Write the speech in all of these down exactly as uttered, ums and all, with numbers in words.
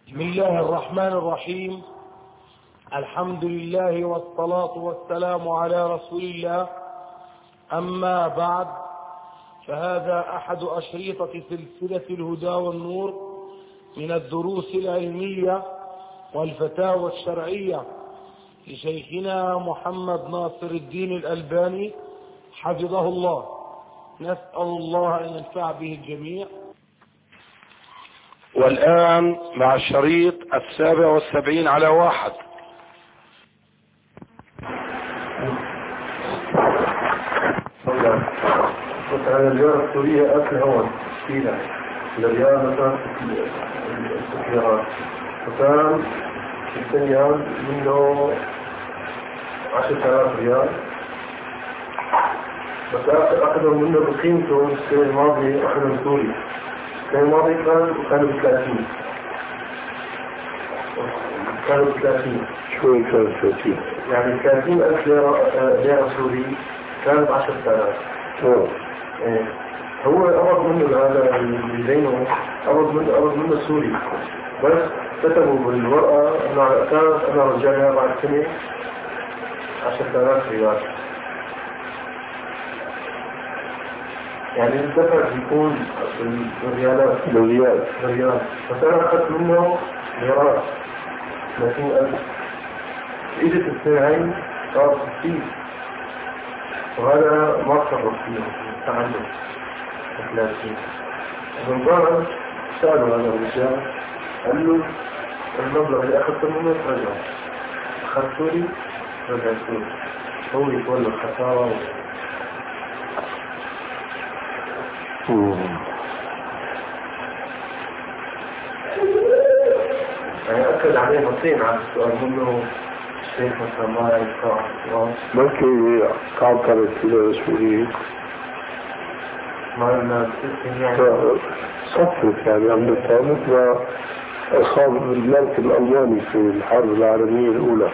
بسم الله الرحمن الرحيم. الحمد لله والصلاة والسلام على رسول الله. أما بعد، فهذا أحد أشريطة سلسلة الهدى والنور من الدروس العلمية والفتاوى الشرعية لشيخنا محمد ناصر الدين الألباني حفظه الله. نسأل الله أن ينفع به الجميع. والآن مع الشريط السابع والسبعين على واحد. على الرياضة السورية أكل هون فينا الرياضة مثلا السكريات وكان السنيان منه عشرة آلاف ريال، بس أخذوا منه بقيمته السنة الماضية أخذوا سوري. السنة الماضية كان كانوا بثلاثين كانوا بثلاثين شو كان ثلاثين؟ يعني ثلاثين ألف ليرة سوري كانت عشرة آلاف. إيه. هو أرض منه هذا اللي زينه أرض منه أرض منه سوري، بس كتبوا بالورقة أنه على أساس أنا رجعها بعد سنة عشرة آلاف ريال. يعني الدفع بيكون بالريالات بالريال بالريال بس أنا أخذت منه ليرات ثلاثين ألف. إجت السنين صار ستين، وهذا ما تصرف فيه عنده ثلاثين. من بعد سألوا هذا الرجال قال له المبلغ اللي أخذته منه رجع، أخذته لي رجع سوري، هو يتولى الخسارة. يعني أكد عليه مرتين على السؤال منه الشيخ مثلا ما يدفع بلكي كعبرت السوري ما لنا يعني صفت يعني عم ندفع مثل أصاب الملك الألماني في الحرب العالمية الأولى.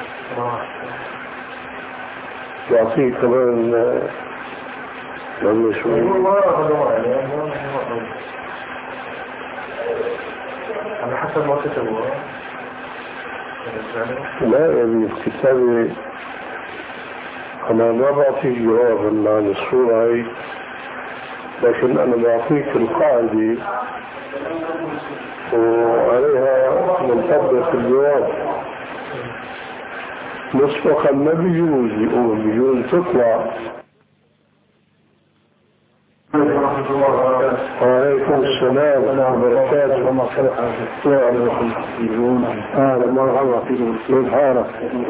يعطيه كمان لما شوي على حسب ما كتبوا. لا يعني الكتابة أنا ما بعطيك جواب عن الصورة هاي، لكن أنا بعطيك القاعدة وعليها منطبق الجواب. مسبقا ما بيجوز يقول، بيجوز تطلع. وعليكم السلام وبركاته. أهلا مرحبا فيكم. كيف حالك؟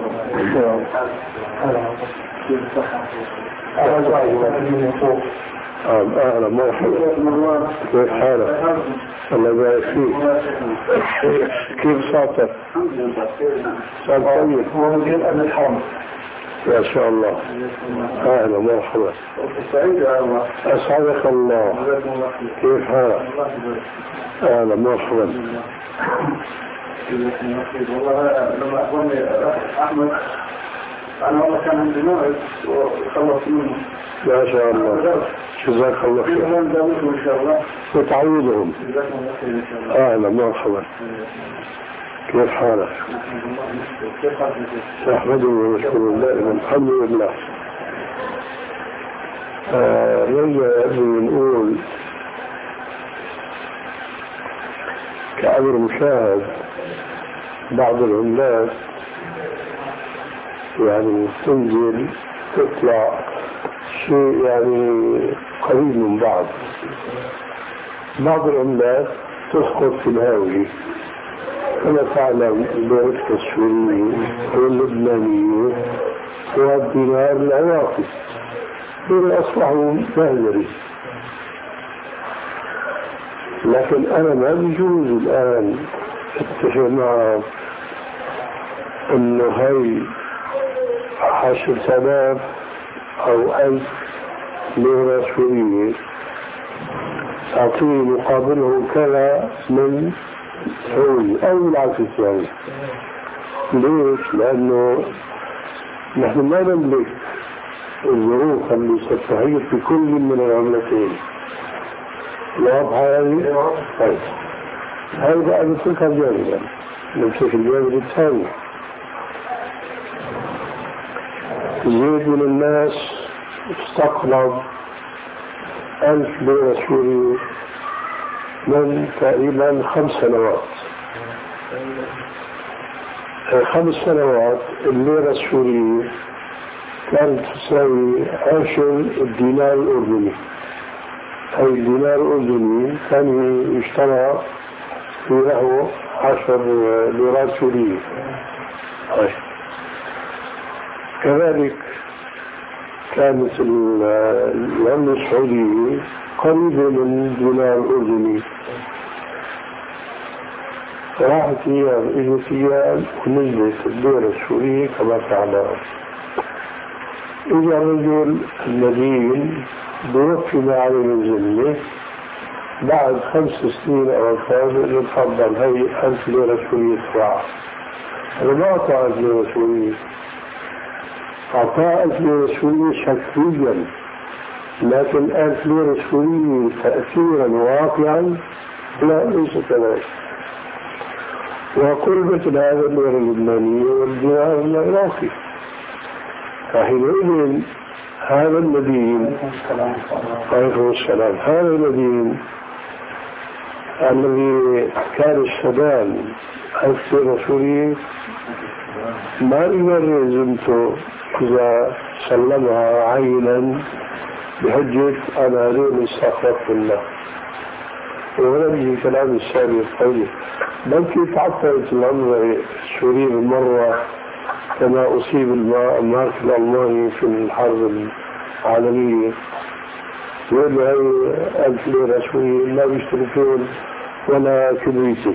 أهلا مرحبا. كيف حالك؟ الله يبارك فيك. كيف صوتك؟ صوت طيب. هو مجال أهل الحرم. ما شاء الله. أهلا مرحبا. أسعدك الله. كيف حالك؟ أهلا مرحبا. والله لما أخواني أحمد أنا والله كان عندي موعد وخلص منه. ما شاء الله. جزاك الله خير. إن شاء الله. وتعويضهم. أهلا مرحبا. كيف حالك؟ نحمده ونشكر الله. الحمد لله. آه نرجع نقول كأمر مشاهد بعض العملات يعني تنزل تطلع شيء يعني قريب من بعض. بعض العملات تسقط في الهاوية كما تعلم البركة السورية واللبنانية والدينار العراقي دول أصبحوا مهجري. لكن أنا ما بيجوز الآن اتفق معهم إنه هاي عشرة آلاف أو ألف ليرة سورية أعطيه مقابله كذا من سوري أو العكس. يعني ليش؟ لأنه نحن ما نملك الظروف اللي ستحيط في كل من العملتين. واضحة هذه؟ طيب هذا نمسكها جانبا، نمسك الجانب الثاني. زيد من الناس استقرض ألف ليرة سوري من تقريبا خمس سنوات. خمس سنوات الليرة السورية كانت تساوي عشر الدينار الأردني. أي الدينار الأردني كان يشترى في له عشر ليرات سورية. كذلك كانت العملة السعودية قريبة من الدينار الأردني. راحت أيام إجت أيام ونزلت الليرة السورية كما تعلم. إجا الرجل المدين بوفي ما عليه من ذمة بعد خمس سنين أو أكثر يتفضل هي ألف ليرة سورية تبعه. أنا ما أعطى ألف ليرة سورية، أعطى ألف ليرة سورية شكليا، لكن ألف ليرة سورية تأثيرا واقعا لا ليس كذلك. وقربت هذا الليرة اللبنانية والدينار العراقي. فحينئذ هذا المدين عليه السلام هذا المدين الذي كان السودان ألف ليرة سورية ما يمر زمته إذا سلمها عينا بحجة أنا هذول استخلصت الله. ولم يجي كلام السابق الطويل بلكي تعطلت الأمر السوري بالمرة كما أصيب المارك الألماني في الحرب العالمية. يقول هاي ألف ليرة سورية لا بيشتركون ولا كبريتي.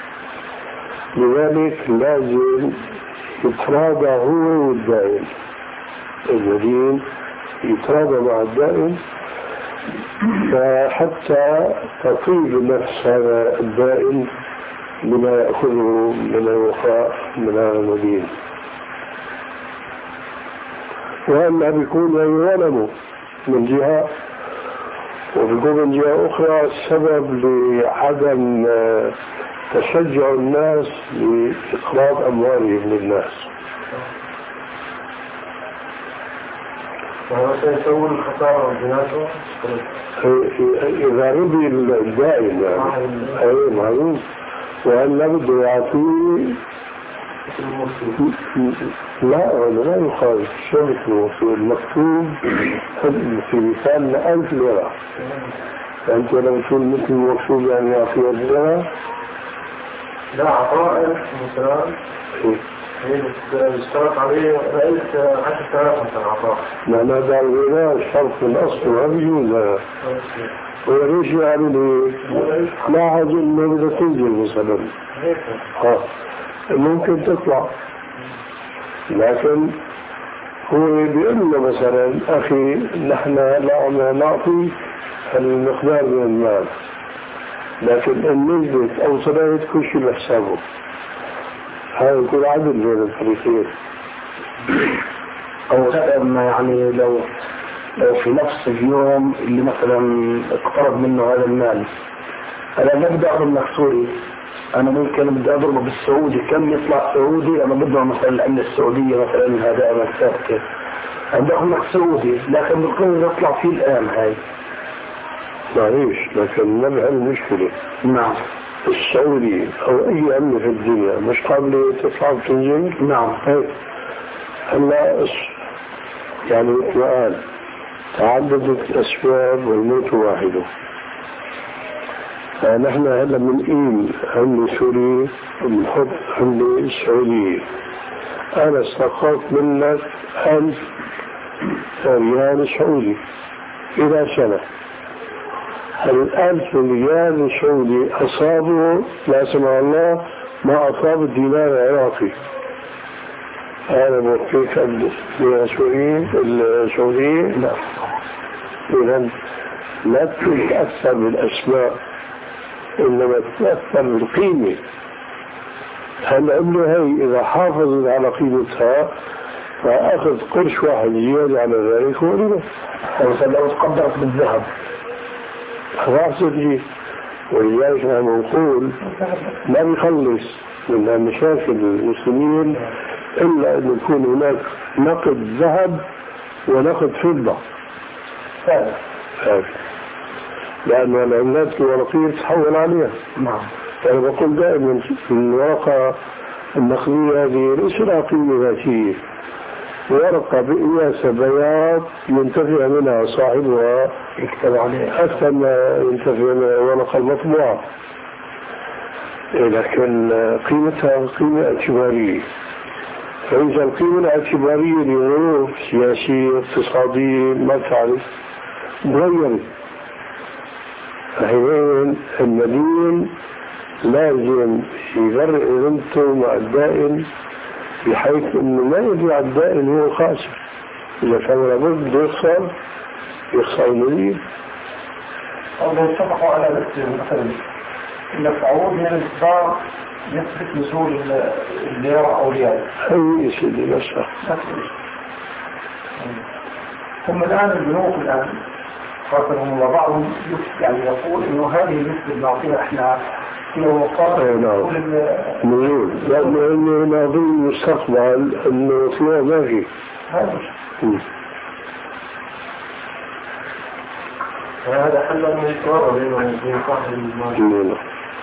لذلك لازم يتراضى هو والدائم. المدين يتراضى مع الدائم فحتى تطيب نفس هذا الدائم بما يأخذه من الوفاء من هذا المدين. وأما بيكون يظلموا من جهة وبيكون من جهة أخرى السبب لعدم تشجع الناس لإخراج أموالهم للناس. وهو سيسوي الخسارة والجناسة إذا رضي الدائم يعني أي معروف. وأن بده يعطيه لا أنا لا يخالف شرط الوصول المكتوب في مثال ألف ليرة. فأنت لو تقول مثل المكتوب يعني يعطيه ليرة لا عطاء مثلا اشترط عليه رأيت عشر سنوات مثلا عطاء. معنى هذا الغناء الشرط الأصل ما بيجوز. وليش يعني لاحظ انه بدها تنزل مثلا ها ممكن تطلع، لكن هو بيقول مثلا اخي نحن لا نعطي المقدار من المال، لكن ان نزلت او صلت كل شيء بحسابه. هذا يكون عدل بين الفريقين. او يعني لو لو في نفس اليوم اللي مثلا اقترب منه هذا المال انا ما بدي اضرب مكسوري، انا ممكن بدي اضربه بالسعودي كم يطلع سعودي، انا بدي مثلا العمله السعوديه مثلا هذا انا ثابته انا بدي اخذ سعودي، لكن بكون يطلع فيه الان هاي معليش. لكن ما بحل المشكله. نعم السعودي او اي عمله في الدنيا مش قابله تطلع وتنزل. نعم هيك هلا يعني مثل ما قال تعددت الأسباب والموت واحده. فنحن هلا بنقيم عملة سورية وبنحط عملة سعودية. أنا استقرت منك ألف ريال سعودي إلى سنة. الألف ريال سعودي أصابه لا سمح الله ما أصاب الدينار العراقي. أنا بوفيك السعودية السعودية لا. إذن لا تتأثر بالأسماء إنما تتأثر بالقيمة. هالعملة هي إذا حافظت على قيمتها فأخذ قرش واحد زيادة على ذلك هو ربا. لو تقدرت بالذهب راح تجي ولذلك نحن نقول لا نخلص من مشاكل المسلمين إلا أن يكون هناك نقد ذهب ونقد فضة. لأن العملات الورقية تتحول عليها. نعم. أنا بقول دائما الورقة النقدية هذه ليس لها قيمة ذاتية، ورقة بقياس بياض ينتفع منها صاحبها يكتب عليها أكثر ما ينتفع منها ورقة المطبوعة، لكن قيمتها قيمة اعتبارية. فإذا القيمة الاعتبارية لظروف سياسية اقتصادية ما تعرف تغيرت، فحينئذ المدين لازم يفرق قيمته مع الدائن، بحيث انه ما يبيع الدائن هو خاسر. اذا كان لابد بده يخسر يخسر المدين. او لو اتفقوا على مثلا انك تعود من الانتصار يثبت نزول الليرة او ريال اي شيء اللي نشأ. ثم الان البنوك الان خاصة بعضهم يعني يقول انه هذه النسبة اللي نعطيها احنا في الوقت نزول، لأنه ناظر المستقبل انه فيها باقي. هذا حل من الكوارع بينه وبين صاحب المال.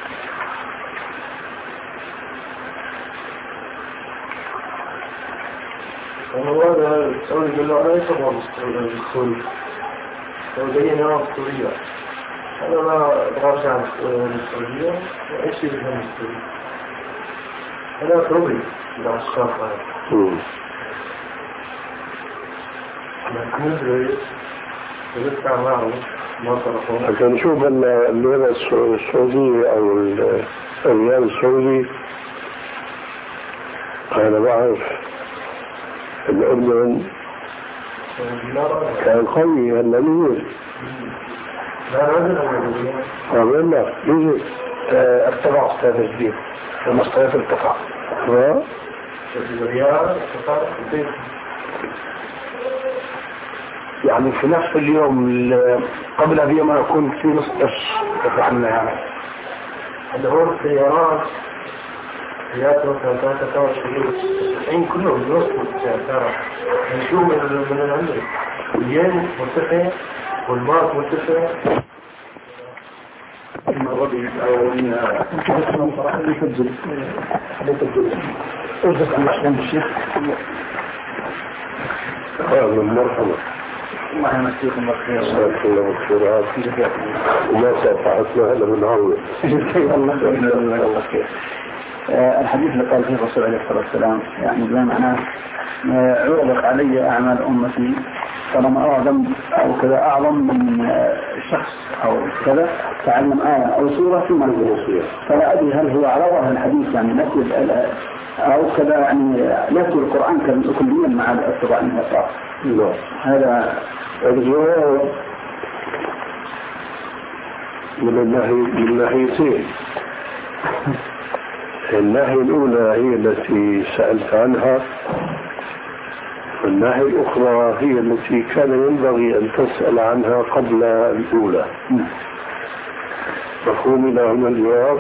هذا السعودي قال له أنا يصبر بالسوري سعودية نوع السورية، أنا ما أبغى عن السعودية وإيش اللي هم السورية أنا أطلبي إلى أشخاص هذا لكن نزل ونسمع معه ما صرفون. لكن نشوف الليرة السعودية أو الريال السعودي، أنا بعرف الأردن كان قوي هلا نزل. لا لا نزل ارتفع أستاذ الجديد المصطلح ارتفع. ها؟ الريال ارتفع يعني في نفس اليوم قبل بيوم ما يكون في نص قرش ارتفعنا يعني. اللي هو السيارات سيارات مثلا ثلاثة وعشرين تسعين كلهم بنصف السيارات نشوف من العمر الين مرتفع والمارك مرتفع. الربيع أو إن كتبنا صراحة يفضل يفضل أرزق المحكم بالشيخ. هذا مرحبا. الله يمسيكم بالخير. جزاك الله بالخير. وما سافعتنا هلا من عوض. الله خير. الحديث اللي قال فيه الرسول عليه الصلاة والسلام يعني بما معناه عرضت علي أعمال أمتي طالما أرى ذنب أو كذا أعظم من شخص أو كذا تعلم آية أو سورة ثم الوصية، فلا أدري هل هو على ظاهر الحديث يعني نفي أو كذا يعني يذكر القرآن كليا مع الاستطاع من الأسرار. لا هذا الجواب من الناحية من الناحيتين. الناحية الأولى هي التي سألت عنها، والناحية الأخرى هي التي كان ينبغي أن تسأل عنها قبل الأولى. مفهوم لهم الجواب؟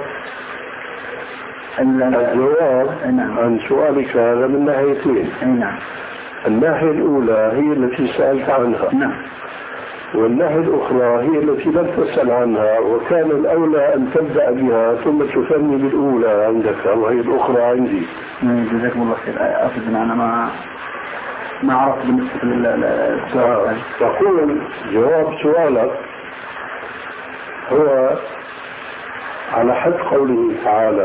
الجواب عن سؤالك هذا من ناحيتين. الناحية الأولى هي التي سألت عنها، والناحية الأخرى هي التي لم تسأل عنها، وكان الأولى أن تبدأ بها ثم تثني بالأولى عندك وهي الأخرى عندي. جزاكم الله خير. أقصد أن أنا ما ما عرفت بالنسبة للسؤال. تقول جواب سؤالك هو على حد قوله تعالى: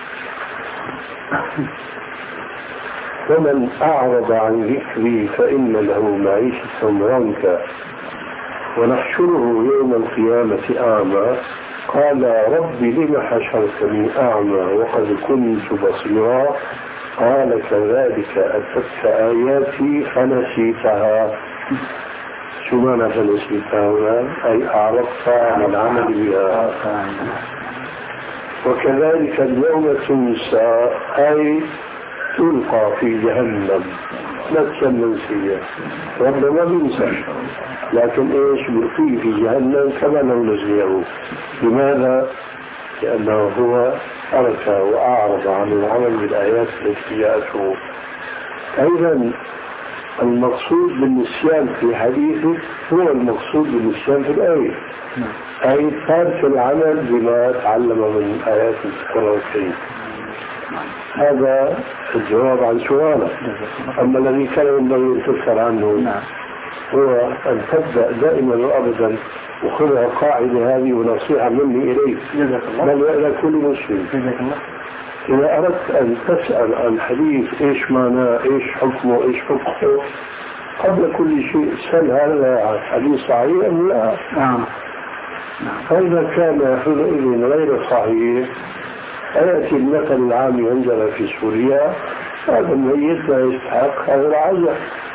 فمن أعرض عن ذكري فإن له معيشة ضنكا ونحشره يوم القيامة أعمى قال رب لم حشرتني أعمى وقد كنت بصيرا قال كذلك أتتك آياتي فنسيتها. شو معنى فنسيتها؟ أي أعرضت عن العمل بها. وكذلك اليوم تنسى أي تلقى في جهنم نفسا منسية. ربنا ما بينسى، لكن ايش بيلقيه في جهنم كما لو نسيه. لماذا؟ لأنه هو ترك وأعرض عن العمل بالآيات التي جاءته. أيضا المقصود بالنسيان في حديثه هو المقصود بالنسيان في الآية، أي ترك العمل بما تعلم من آيات القرآن الكريم. هذا الجواب عن سؤالك. أما الذي كان ينبغي أن تذكر عنه هو أن تبدأ دائما وأبدا، وخذها قاعدة هذه ونصيحة مني إليك بل إلى كل مسلم. إذا أردت أن تسأل عن حديث إيش معناه، إيش حكمه، إيش فقهه، قبل كل شيء سأل هذا حديث صحيح أم لا؟ نعم. فإذا كان حينئذ غير صحيح يأتي المثل العام ينزل في سوريا، هذا الميت لا يستحق هذا العزاء.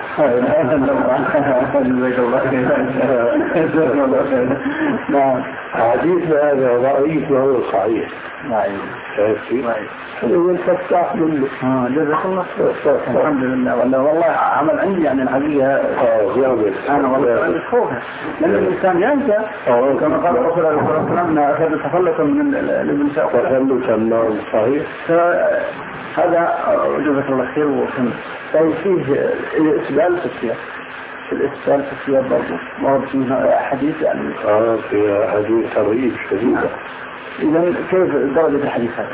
نعم. حديثنا هذا ضعيف وهو صحيح. نعم. شايف؟ إذا تفتح منه. آه جزاك الله خير. الحمد لله. والله والله عمل عندي يعني الحقيقة. آه زيادة. أنا والله عندي خوفه. لأن الإنسان ينسى. كما قال الرسول عليه الصلاة والسلام أخذ تخلصا من الإنسان. تخلصا نعم صحيح. هذا جزاك الله خير. وفهم. طيب فيه إسبال في السياق. الإسبال في السياق برضو. ما فيه حديث يعني. آه في حديث ترغيب شديدة. إذا كيف درجة الحديث هذا؟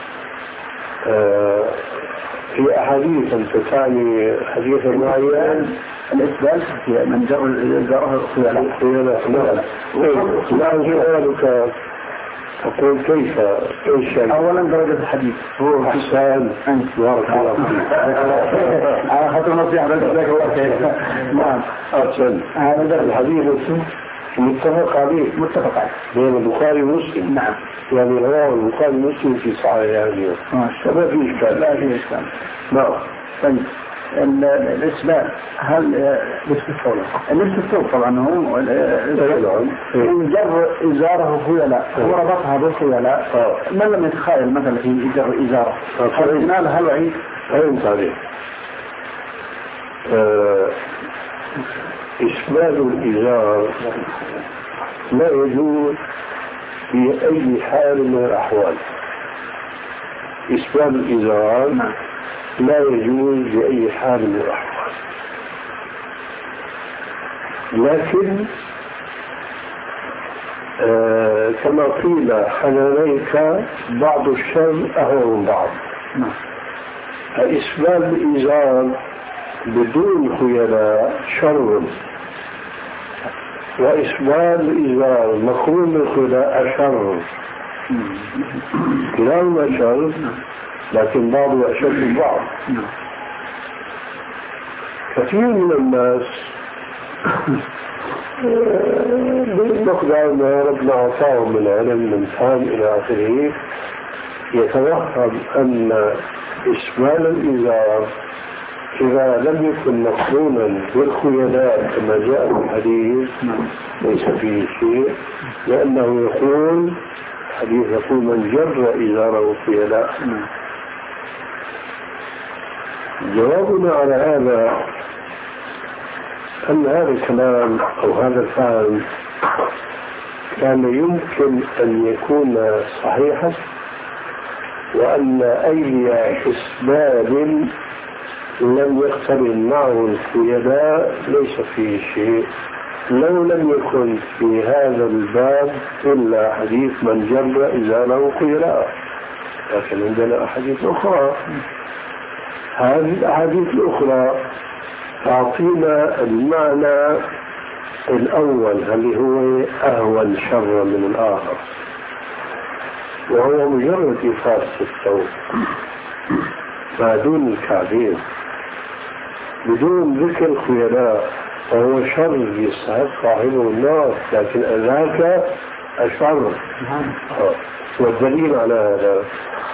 آه في أحاديث أنت تعني حديث معين الإسبال في من جر جره خيالا خيالا خيالا. لا سؤالك تقول كيف ايش يعني؟ اولا درجة الحديث هو حسان انت بارك الله فيك. انا خاطر نصيحة جزاك الله خير. نعم احسن. هذا الحديث متفق عليه متفق عليه بين البخاري ومسلم. نعم. يعني رواه البخاري ومسلم في صحيح يعني ما ما في اشكال. لا في اشكال. نعم. طيب الإسبال هل لبس الثوب لبس الثوب طبعا هو إن جر إزاره خيلاء وربطها بالخيلاء من لم يتخيل مثلا في جر إزاره هل هل وعيد فهمت عليه. إسبال الإزار لا يجوز في أي حال من الأحوال. إسبال الإزار لا يجوز بأي حال من الأحوال، لكن آه كما قيل حنانيك بعض الشر أهون من بعض. إسبال الإزار بدون خيلاء شر، وإسبال الإزار مخروم بالخيلاء شر. كلاهما شر لكن بعضه أشد من بعض. كثير من الناس بمقدار ما ربنا أعطاهم من علم من فهم إلى آخره يتوهم أن إسبال الإزار إذا لم يكن مقرونا بالخيلاء كما جاء في الحديث ليس فيه شيء، لأنه يقول حديث يقول من جر إزاره خيلاء. جوابنا على هذا أن هذا الكلام أو هذا الفهم كان يمكن أن يكون صحيحا، وأن أي إسباب لم يقترن معه الخيلاء ليس فيه شيء، لو لم يكن في هذا الباب إلا حديث من جر إزاره خيلاء. لكن عندنا أحاديث أخرى، هذه الأحاديث الأخرى تعطينا المعنى الأول اللي هو أهون شر من الآخر، وهو مجرد إفاس الثوب ما دون الكعبين بدون ذكر الخيلاء، وهو شر يستحق صاحبه النار، لكن ذاك أشر. والدليل على هذا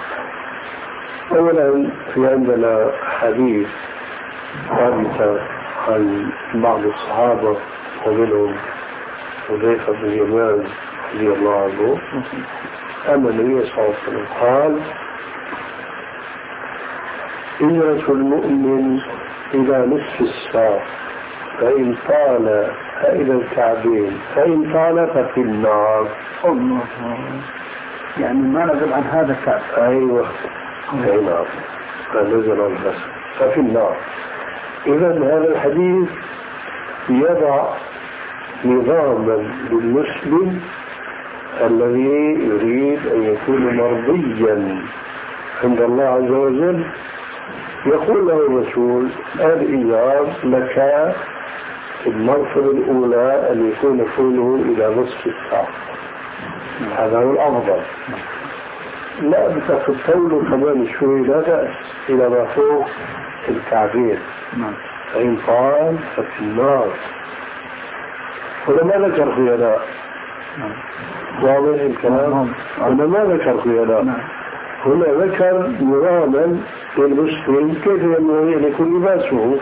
أولا في عندنا حديث ثابت عن بعض الصحابة ومنهم حذيفة بن اليمان رضي الله عنه أن النبي صلى الله عليه وسلم قال إجرة المؤمن إلى نصف الساق، فإن طال فإلى الكعبين، فإن طال ففي النار. الله، يعني ما نزل عن هذا الكعب. أيوة، أي نعم، فنزل عن بس ففي النار. إذا هذا الحديث يضع نظاما للمسلم الذي يريد أن يكون مرضيا عند الله عز وجل. يقول له الرسول: الإجاب لك في المرتبة الأولى أن يكون طوله إلى نصف الساق، هذا هو الأفضل. لا بتاخذ طوله كمان شوي لا بأس إلى ما فوق الكعبين، فإن طال ففي النار. هنا ما ذكر خيلاء، واضح الكلام؟ هنا ما ذكر خيلاء، هنا ذكر نظاما للمسلم كيف ينبغي أن يكون لباسه،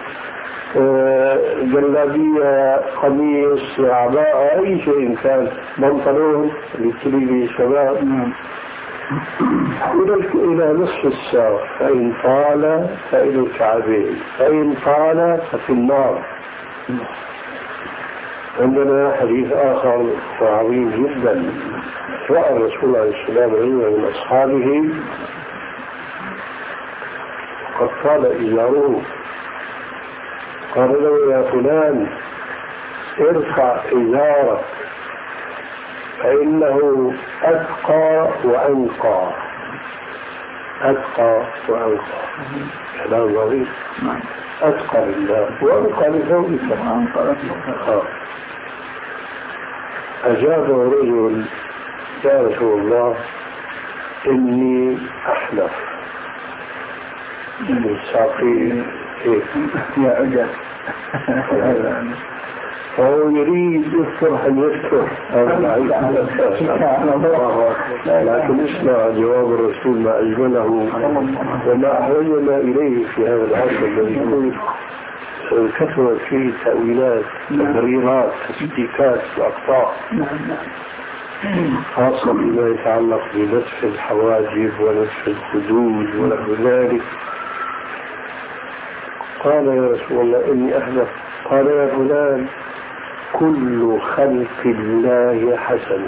جلابية، قميص، عباءة، أي شيء كان، بنطلون للتلبي الشباب، إلى نصف الساق، فإن طال فإلى الكعبين، فإن طال ففي النار. عندنا حديث آخر عظيم جدا، رأى الرسول عليه السلام رجلا من أصحابه قد طال إزاره، قال له: يا فلان ارفع إزارك فإنه أتقى وأنقى. أتقى وأنقى كلام ظريف، أتقى لله وأنقى لزوجك. آه. أجابه رجل: يا رسول الله إني أحلف من ساقي يا أجل. فهو يريد يذكر هل يذكر، لكن اسمع جواب الرسول ما أجمله وما أحوجنا إليه في هذا العصر الذي يقول كثرت فيه تأويلات، تبريرات، تسديكات، وأقطاع، خاصة بما يتعلق بنسف الحواجب ونسف الخدود ونحو ذلك. قال: يا رسول الله إني أحلف. قال: يا فلان كل خلق الله حسن.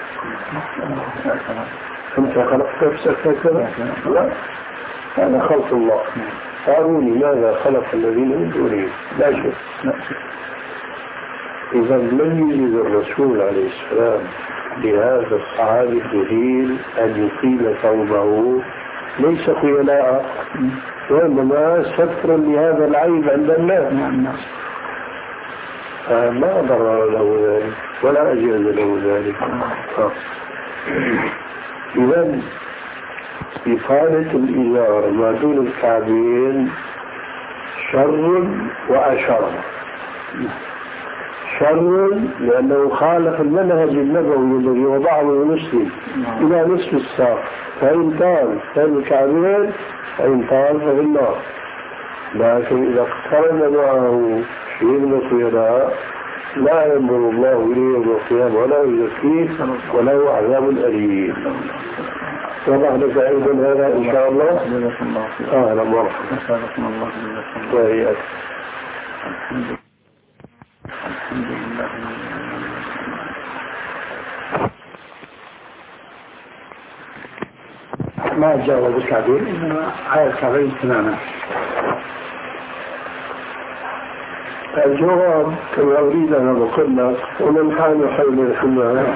أنت خلقت نفسك هكذا؟ لا، هذا خلق الله. فأروني ماذا خلق الذين من دونه؟ لا شيء. إذا لم يجد الرسول عليه السلام لهذا الصحابي الجليل أن يطيل ثوبه ليس خيلاء، وإنما سترا لهذا العيب عند الناس، فما ضرر له ذلك ولا أجاز له ذلك. إذن إطالة الإزار ما دون الكعبين شر وأشر. شر لأنه خالف المنهج النبوي الذي وضعه المسلم إلى نصف الساق، فإن طال فإن الكعبين، فإن طال ففي النار. لكن إذا اقترن معه شيء من الخيلاء لا ينظر الله إليه يوم القيامة ولا يزكيه وله عذاب أليم. وضع لك أيضا هذا إن شاء الله. أهلا ومرحبا. وإياك. الحمد لله. ما جاوز الكعبين، إنما على الكعبين تماما. الجواب كما أريد أن أقول لك: ومن حال حول الحمى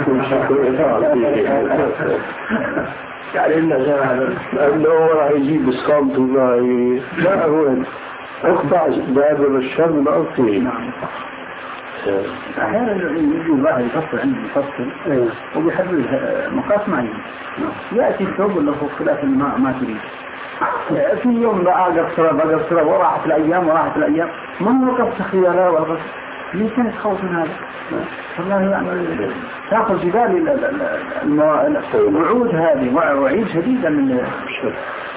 يعني أنه راح يجيب اسقامته معي، لا هو اقطع باب الشر مأطي. أحيانا يجي الواحد يفصل عنده يفصل وبيحب مقاس معين، يأتي الثوب له خلاف الماء ما تريد، في يوم بقى قصرة بقى قصرة وراحت الأيام وراحت الأيام ما وقفت خيارات ولا قصر. ليه كانت خوف من هذا؟ والله يعني تأخذ جبال الوعود هذه وعيد شديدة من الشر.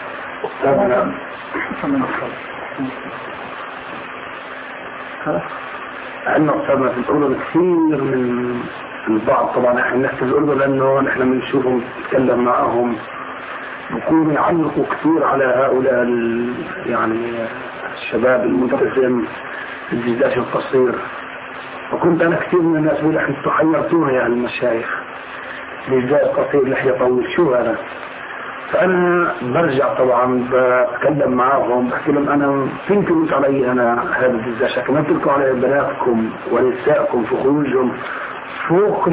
خلاص النقطة في الأردن كثير من البعض، طبعا احنا نحكي في الأردن لأنه نحن بنشوفهم نتكلم معهم يكونوا يعلقوا كثير على هؤلاء يعني الشباب الملتزم الدشداش القصير. وكنت أنا كثير من الناس بيقول أنتم حيرتونا يا المشايخ، دشداش قصير لحية طويل شو هذا؟ فأنا برجع طبعا بتكلم معاهم بحكي لهم أنا فين تقولوا علي أنا هذا الدشداش، كما تلقوا على بناتكم ونسائكم في خروجهم فوق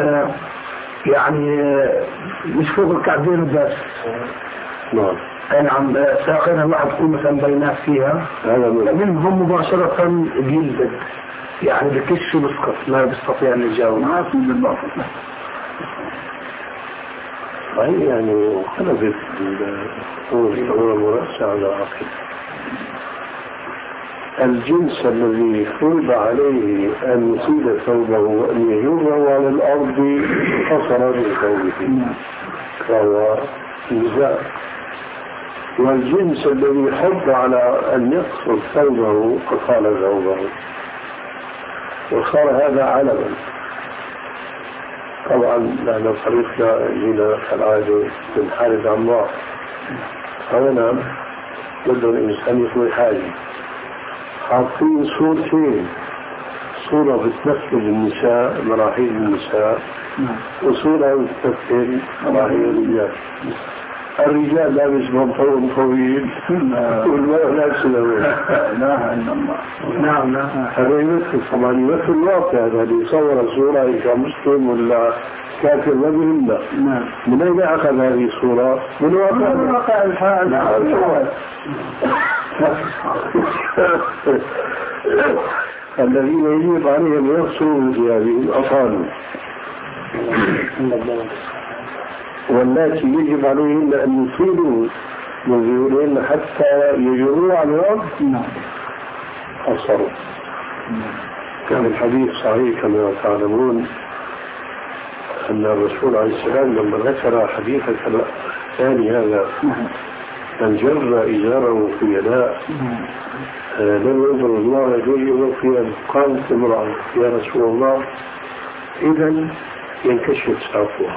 يعني مش فوق الكعبين بس. نعم. أنا عم ساقين الواحد تكون مثلا بينات فيها منهم مباشرة بيلبد يعني بكش بسقط لا بيستطيع أن يجاوب ما في بالباطل. صحيح يعني خلفت الأمور مرأسة على عقل. الجنس الذي فرض عليه أن يصيد ثوبه وأن يجره على الأرض قصر بثوبه فهو نزاع، والجنس الذي حض على أن يقصر ثوبه قصال ثوبه وصار هذا علما. طبعا نحن طريقنا إلى كالعادة بنحارب عن الله، فهنا بده الإنسان يسوي حاجة حاطين صورتين، صورة بتمثل النساء مراحيل النساء وصورة بتمثل مراحيل الرجال. الرجال لابس بنطلون طويل والمرأة لابسة لوين. لا إلا الله. نعم نعم. هذا يمثل طبعا يمثل الواقع، هذا يصور صورة كمسلم ولا كافر ما بهمنا. نعم. من أين أخذ هذه الصورة؟ من واقع من واقع الحال. نعم. الذين يجب عليهم يغسلوا من ثيابهم أطالوا، واللاتي يجب عليهن أن يطيلوا من ذيولهن حتى يجروا على الأرض قصروا. كان الحديث صحيح كما تعلمون أن الرسول عليه السلام لما ذكر حديث الثاني هذا من جر إزاره في يداء لم ينظر الله يجوز في قالت امرأة يا رسول الله إذن ينكشف ساقها،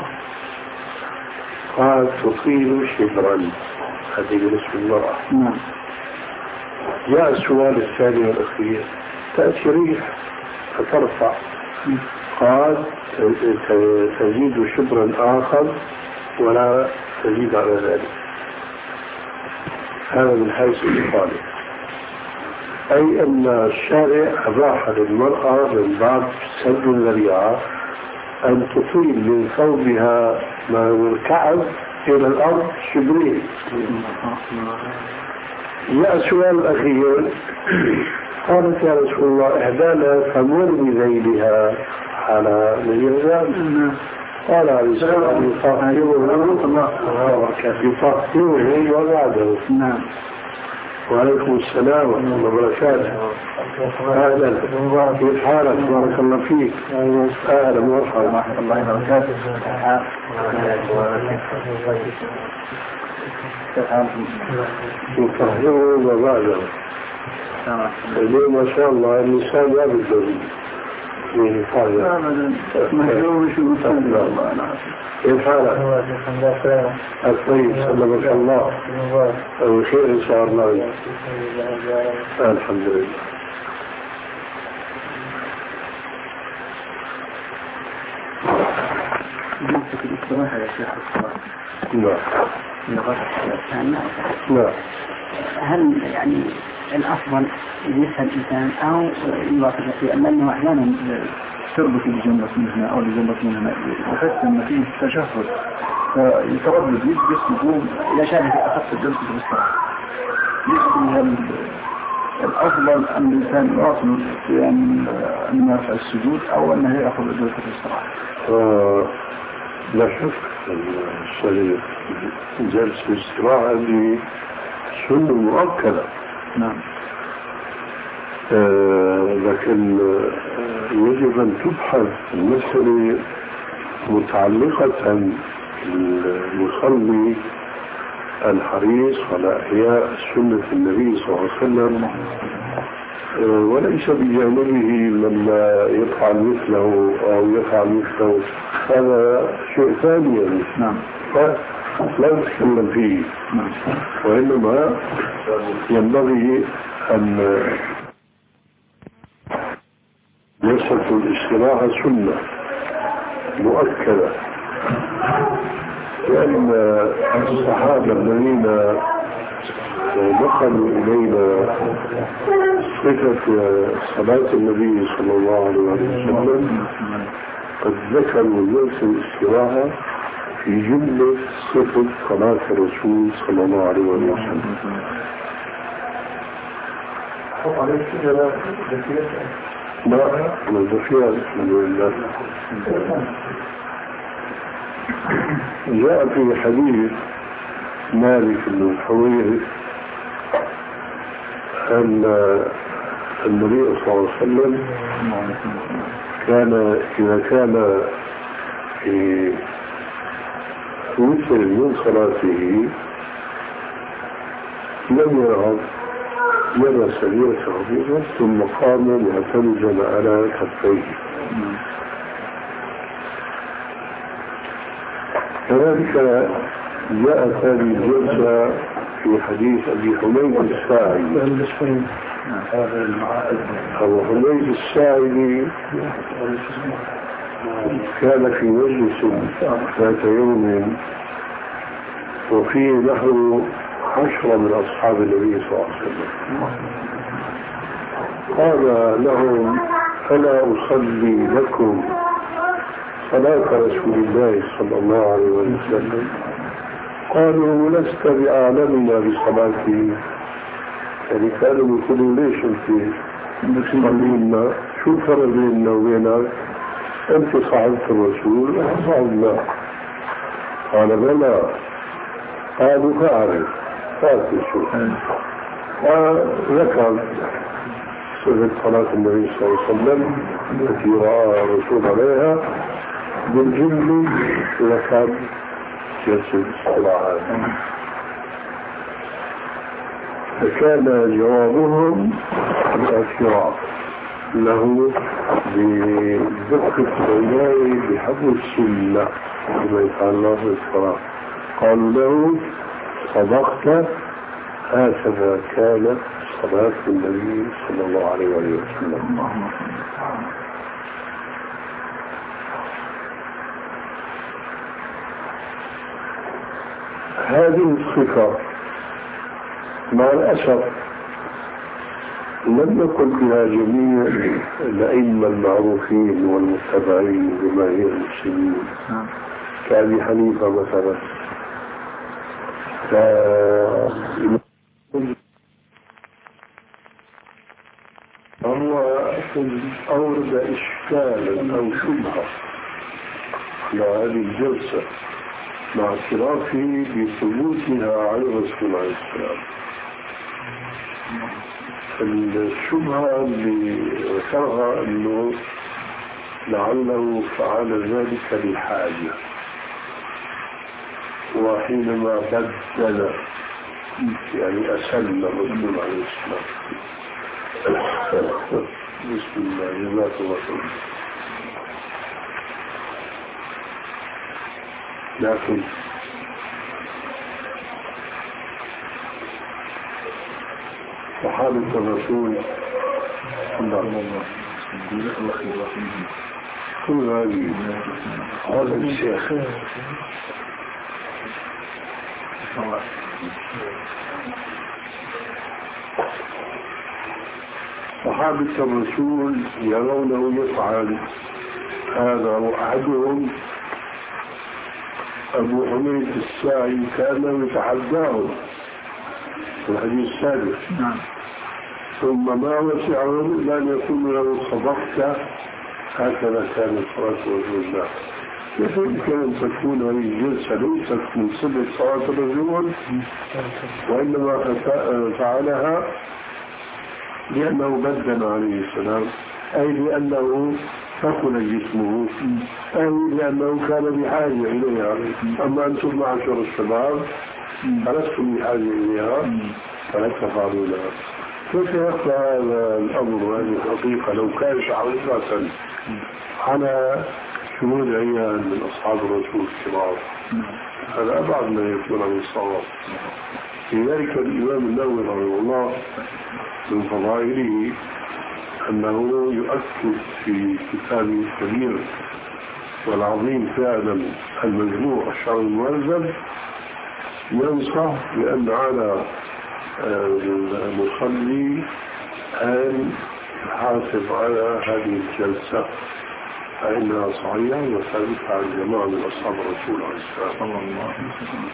قال تطيل شبرا، هذه بالنسبة للمرأة. جاء السؤال الثاني والأخير تأتي ريح فترفع، قال تزيد شبرا آخر ولا تزيد على ذلك. هذا من حيث الإقالة، أي أن الشارع أباح للمرأة من بعد سد الذريعة أن تطيل من ثوبها ما الكعب إلى الأرض شبرين. جاء السؤال الأخير قالت يا رسول الله إحدانا فمر بذيلها على الجزام، قال عليه السلام يطهره وبعده. نعم. وعليكم السلام ورحمة الله وبركاته. أهلا، كيف حالك؟ بارك الله فيك. أهلا ومرحبا. ورحمة الله وبركاته. يطهره وبعده. اليوم ما شاء الله النساء لا بالدولي من حاجة مهلوم شو مسلم. كيف حالك؟ الطيب سلمك الله وخير إن شاء الله. الحمد لله. نمسك الاستراحة يا شيخ الصلاة. نعم. نعم. هل يعني الأفضل يسهل الإنسان أو يواصل فيه؟ لأنه أحيانا تربط الجنة منها أو الجنة منها وحس أن فيه تشهد فيتردد يجلس يقوم إذا شاهد أخذت الجلسة بالاستراحة. يجب الأفضل أن الإنسان يواصل يعني أن يرفع السجود أو أنه يأخذ جلسة الاستراحة. لا شك جلسة الاستراحة دي سنة مؤكدة. نعم. آه لكن يجب أن تبحث المسألة متعلقة بالمصلي الحريص على إحياء سنة النبي صلى الله عليه وسلم، آه وليس بجانبه لما يفعل مثله أو يفعل مثله، هذا شيء ثاني يعني. نعم. لا نتكلم فيه، وإنما ينبغي أن جلسة الاستراحة سنة مؤكدة، لأن الصحابة الذين نقلوا إلينا صفة صلاة النبي صلى الله عليه وسلم قد ذكروا جلسة الاستراحة في جملة صفة صلاة الرسول صلى الله عليه وسلم. لا نزفيها الحمد لله. جاء في حديث مالك بن الحويرث أن النبي صلى الله عليه وسلم كان إذا كان في مثل من صلاته لم يرغب يرى سريرة عظيمة ثم قام معتمدا على كفيه. كذلك جاءت هذه الجلسة في حديث أبي حميد الساعدي. أبو حميد الساعدي كان في مجلس ذات يوم وفيه نحو عشرة من أصحاب النبي صلى الله عليه وسلم. قال لهم ألا أصلي لكم صلاة رسول الله صلى الله عليه وسلم؟ قالوا لست بأعلمنا بصلاته، يعني كانوا يقولوا ليش أنت تصلينا؟ شو فرق بيننا وبينك؟ أنت صاحبت الرسول وصاحبنا. قال بلى. قالوا فأعرف فاتي شو. وذكر صفة صلاة النبي صلى الله عليه وسلم التي رأى الرسول عليها بالجمل، ذكر جلسة الاستراحة. فكان جوابهم الاعتراف له بدقة العناية بحفظ السنة كما يفعل الله في الصلاة. قالوا له صدقت، هكذا كانت صلاة النبي صلى الله عليه وسلم. هذه الصفة مع الأسف لم يكن بها جميع الأئمة المعروفين والمتبعين جماهير المسلمين كأبي حنيفة مثلا. هو أورد إشكالا أو شبهة على هذه الجلسة مع اعترافه بثبوتها على الرسول عليه السلام. الشبهة اللي ذكرها أنه لعله فعل ذلك لحاجة، وحينما بدل يعني أسلم الرسول عليه السلام. بسم الله جزاك الله خير. لكن صحابة الرسول كل هذه هذا الشيخ صحابة الرسول يرونه يفعل هذا، وأحدهم أبو حميد الساعي كان يتحداه في الحديث السادس. نعم. ثم ما وسعهم إلا أن يكون له صدقت، هكذا كان صلاة رسول الله. كيف يمكن أن تكون هذه الجلسة ليست من صفة صلاة الرسول، وإنما فعلها لأنه بدل عليه السلام، أي لأنه ثقل جسمه، أي لأنه كان بحاجة إليها. أما أنتم معشر الشباب فلستم بحاجة إليها فلا تفعلونها. كيف يخفى هذا الأمر وهذه الحقيقة لو كان شعر رأسا على شمول عيان من أصحاب الرسول الكرام هذا أبعد ما يكون عن الصواب. لذلك الإمام النووي رحمه الله من فضائله أنه يؤكد في كتابه الكبير والعظيم فعلا المجموع الشرعي الملزم ينصح بأن على المصلي أن يحافظ على هذه الجلسة فإنها صحيحة وثابتة عن جماعة من أصحاب الرسول عليه الصلاة والسلام.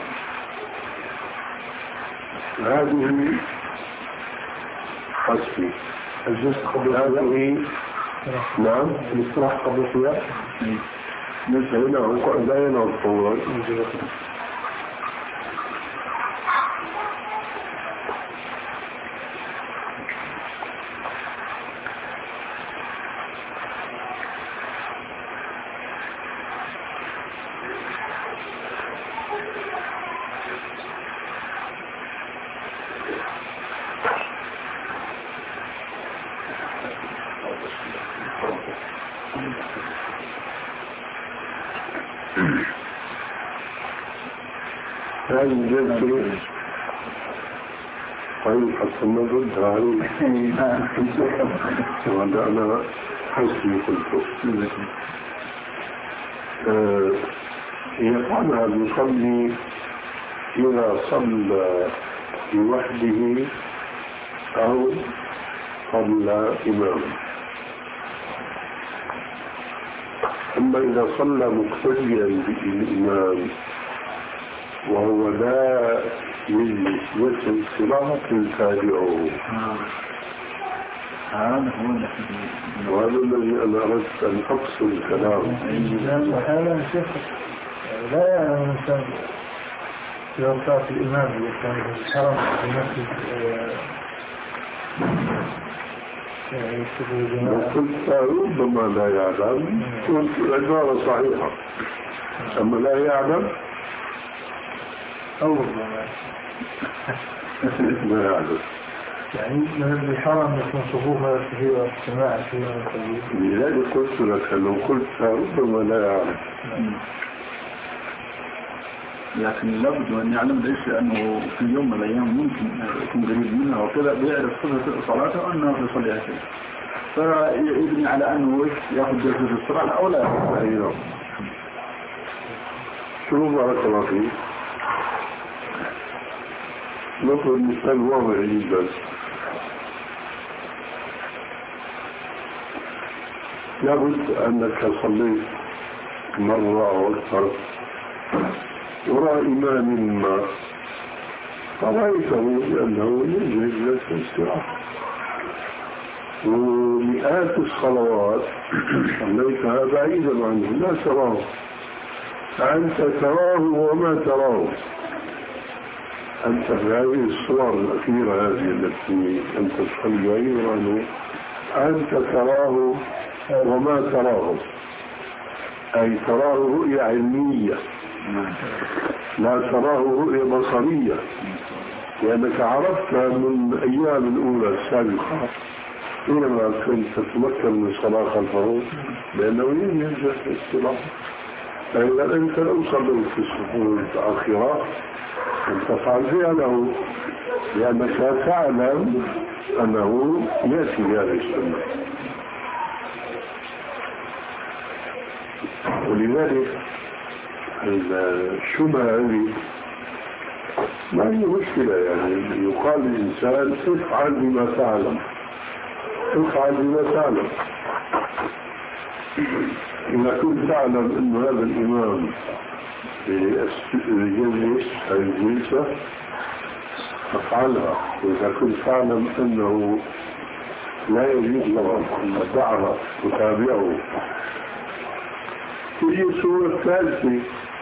هذه حسبي الجلسة قبل هذه نعم الاستراحة قبل الصلاة ليس هنا وقعد لا ينام الطوال. هذه الجلسة طيب حتى ما ضد هذه وهذا أنا حسني قلت يفعلها المصلي إذا صلى لوحده أو صلى إمام. أما إذا صلى مقتديا بالإمام وهو لا يجلس يسل صلاة تابعه وهذا الذي أنا أردت أن أقصر الكلام. وهذا شيخ لا يعني الإنسان إذا صار الإمام يكون الحرم في المسجد قلت ربما لا يعلم قلت العبارة صحيحة أما لا يعلم أو ربما لا يعلم يعني من الحرم يكون صفوفها كثيرة واجتماع كثيرا. لذلك قلت لك لو قلت ربما لا يعلم لكن لابد أن يعلم ليش لأنه في يوم من الأيام ممكن يكون قريب منها وكذا بيعرف صفة صلاته وأنه يصليها فيه فيبني على أنه يأخذ جلسة الصلاة أو لا يأخذ. أيوه شو بارك الله فيك نقول مثال واضح جدا. لابد أنك صليت مرة أو أكثر وراء إمام ما فرأيته بأنه يجب الاستراحة ومئات الصلوات صليتها بعيدا عنه لا تراه فأنت تراه وما تراه. أنت في هذه الصور الأخيرة هذه التي أنت تصلي بعيدا عنه أنت تراه وما تراه أي تراه رؤية علمية لا تراه رؤية بصرية لأنك عرفت من الأيام الأولى السابقة حينما كنت تتمكن من صلاة خلفه لأنه ينجح الصلاة. فإذا أنت لو صليت في الصفوف الآخرة أن تفعل فعله لأنك تعلم أنه يأتي بهذه السنة. ولذلك الشبهة هذه ما هي مشكلة يعني يقال للإنسان افعل بما تعلم افعل بما تعلم. إذا كنت تعلم أن هذا الإمام يجلس هذه الجلسة فافعلها. وإذا كنت تعلم أنه لا يجوز له دعها تتابعه. تجي الصورة الثالثة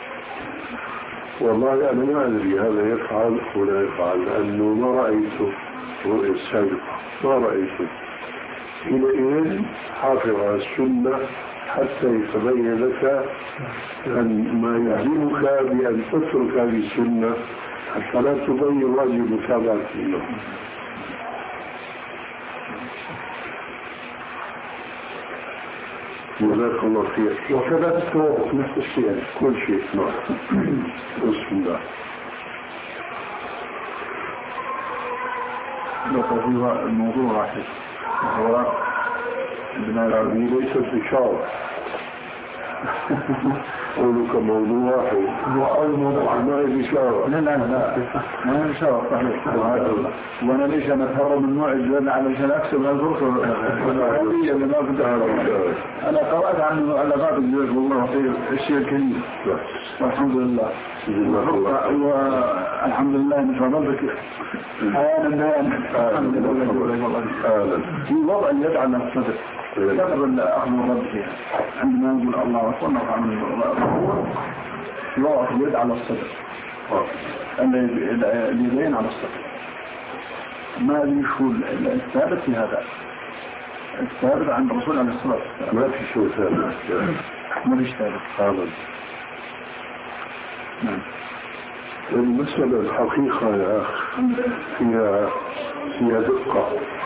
والله أنا ما أدري هذا يفعل ولا يفعل لأنه ما رأيته رؤية السابقة ما رأيته. حينئذ حافظ على السنة حتى يتبين لك أن ما يعلمك بأن تترك هذه السنة حتى لا تبين واجب متابعة الإمام. جزاك الله خير. وكذا التوقف نفس الشيء كل شيء. نعم. بسم الله. لو قضيها الموضوع واحد هو هذه ليست إشارة. قولك موضوع واحد هو الموضوع ما هي إشارة. لا لا لا ما هي إشارة صحيح. وأنا ليش أنا أتهرب من نوع الجنة علشان أكسب هالفرصة العربية اللي ما كنت أعرف. أنا قرأت عنه على بعض الجزء والله خير الشيء الكريم والحمد لله. والحمد لله مش عملتك أنا الحمد لله في وضع يدعى الصدق يقبل أخذ الرب فيها عندما يقول الله أكبر نرفع من الرب في وضع اليد على الصدق اليدين على الصدق. ما لي شو الثابت في هذا الثابت عند الرسول عليه الصلاة والسلام. ما في شو ثابت. ما فيش ثابت هذا. نعم. المسألة الحقيقة يا أخ فيها فيها دقة.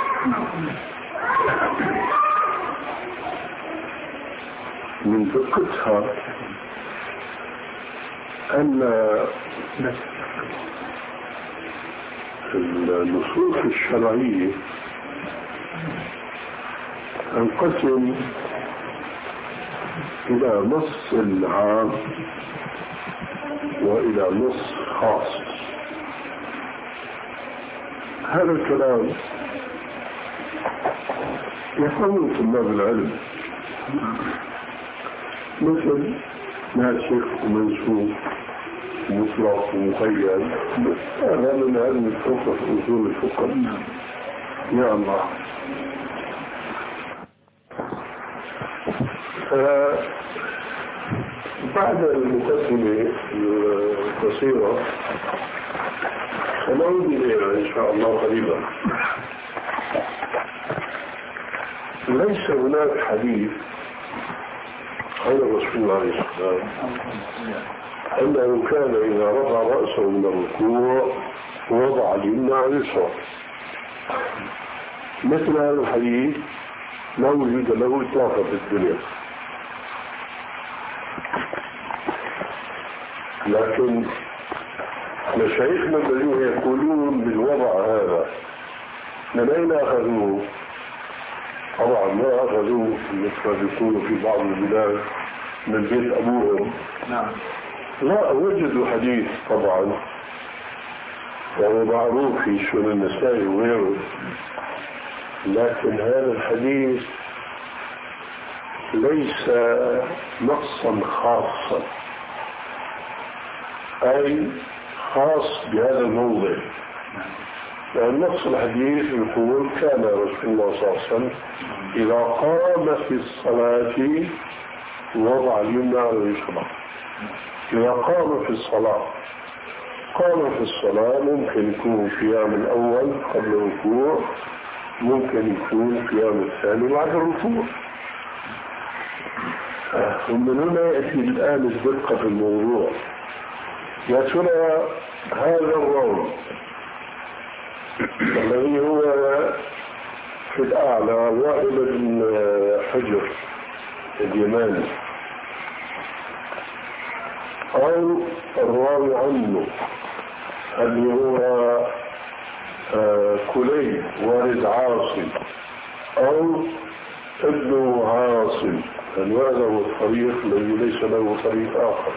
من دقتها أن النصوص الشرعية تنقسم إلى نص عام وإلى نص خاص. هذا الكلام يفهمه طلاب العلم مثل ناسخ ومنسوخ مطلق ومقيد. هذا من علم الفقه في أصول الفقه. يا الله. بعد المقدمة القصيرة سنعود إليها إن شاء الله قريبا. ليس هناك حديث عن الرسول عليه الصلاة والسلام أنه كان إذا رفع رأسه من الركوع وضع اليمنى على اليسرى. مثل هذا الحديث لا وجود له إطلاقا في الدنيا. لكن مشايخنا الذين يقولون بالوضع هذا من أين أخذوه؟ طبعا ما أخذوه مثل يقولوا في بعض البلاد من بيت أبوهم. نعم. لا وجدوا حديث طبعا وهو معروف في سنن النسائي وغيره، لكن هذا الحديث ليس نصا خاصا أي خاص بهذا الموضع. لأن نص الحديث يقول كان رسول الله صلى الله عليه وسلم إذا قام في الصلاة وضع اليمنى على اليسرى. إذا قام في الصلاة قام في الصلاة ممكن يكون قيام الأول قبل الركوع، ممكن يكون قيام الثاني بعد الركوع. ومن هنا يأتي الآن الدقة في الموضوع. يا ترى هذا الراوي الذي هو في الأعلى وائل بن حجر اليماني أو الراوي عنه اللي هو كليب والد عاصم أو ابن عاصم، هذا هو الطريق الذي ليس له طريق آخر.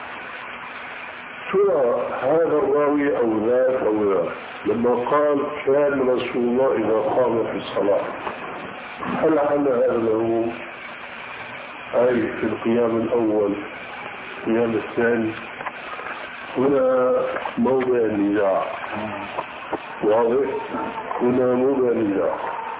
ترى هذا الراوي أو ذاك أو ذاك لما قال كان رسول الله إذا قام في الصلاة، هل حل هذا له أي في القيام الأول القيام الثاني؟ هنا موضع النزاع واضح. هنا موضع النزاع.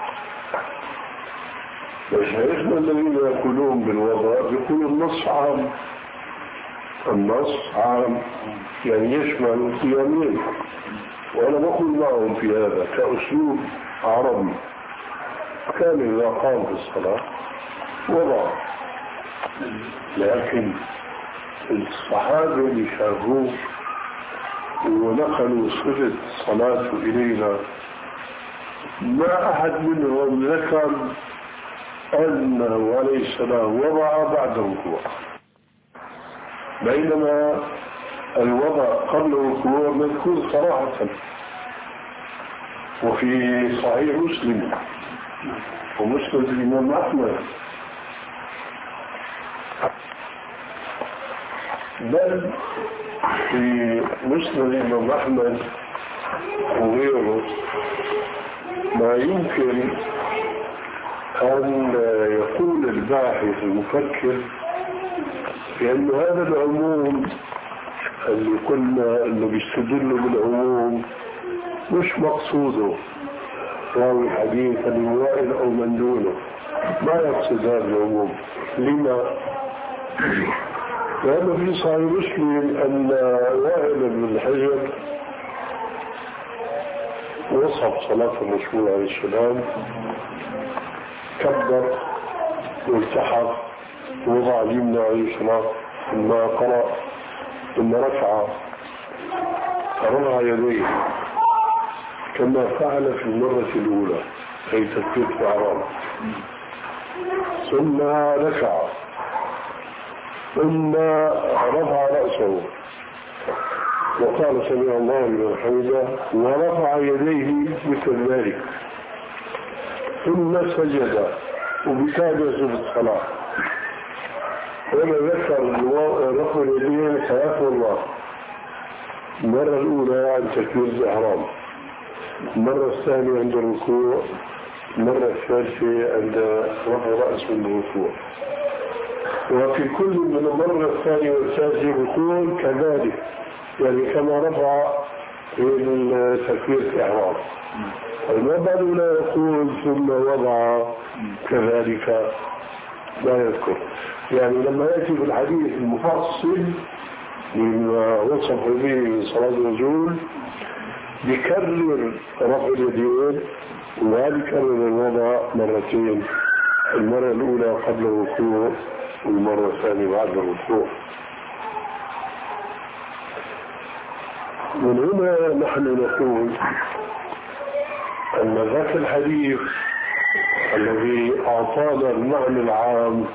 مشايخنا الذين يقولون بالوضع يقولون النص عام. النص عام يعني يشمل القيامين، وأنا بقول معهم في هذا كأسلوب عربي. كان إذا قام في الصلاة وضع، لكن الصحابة اللي شافوه ونقلوا صفة صلاته إلينا ما أحد منهم ذكر أنه عليه السلام وضع بعد الركوع، بينما الوضع قبل الركوع مذكور صراحة وفي صحيح مسلم ومسند الإمام أحمد، بل في مسند الإمام أحمد وغيره ما يمكن أن يقول الباحث المفكر بأن هذا العموم اللي قلنا أنه بيستدل بالعموم مش مقصوده راوي حديث الوائل أو من دونه، ما يقصد هذا العموم. لما؟ لأنه في صحيح مسلم أن وائل بن حجر وصف صلاة الرسول عليه السلام، كبر والتحف ووضع اليمنى عليه السلام ثم قرأ ثم رفع فرفع يديه كما فعل في المرة الأولى أي تكبير الإحرام، ثم رفع ثم رفع رأسه وقال سمع الله لمن حمده ورفع يديه مثل ذلك، ثم سجد وبكاد يسجد الصلاة. وأنا ذكر رفع اليدين ثلاث مرات، المرة الأولى عند تكبير الإحرام، المرة الثانية عند الركوع، المرة الثالثة عند رفع رأس من الركوع. وفي كل من المرة الثانية والثالثة الركوع كذلك، يعني كما رفع في تكبير الإحرام. المرة الأولى يقول ثم وضع كذلك لا يذكر، يعني لما يأتي في الحديث المفصل لما وصف به صلاة الرسول بكرر رفع اليدين وبكرر الوضع مرتين، المرة الأولى قبل الركوع والمرة الثانية بعد الركوع. من هنا نحن نقول أن ذاك الحديث الذي أعطانا المعنى العام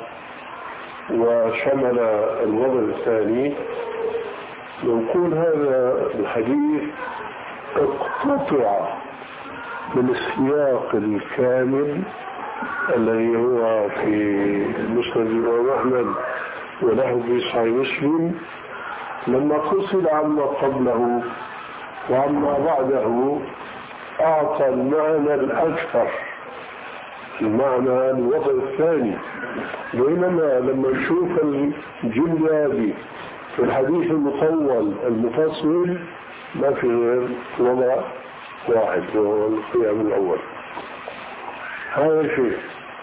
وشمل الوضع الثاني، نقول هذا الحديث اقتطع من السياق الكامل الذي هو في مسند الإمام أحمد وله في صحيح مسلم، لما قصد عما قبله وعما بعده أعطى المعنى الأكثر، المعنى الوضع الثاني. بينما لما نشوف الجملة هذه في الحديث المطول المفصل ما في غير وضع واحد وهو القيام الأول. هذا شيء.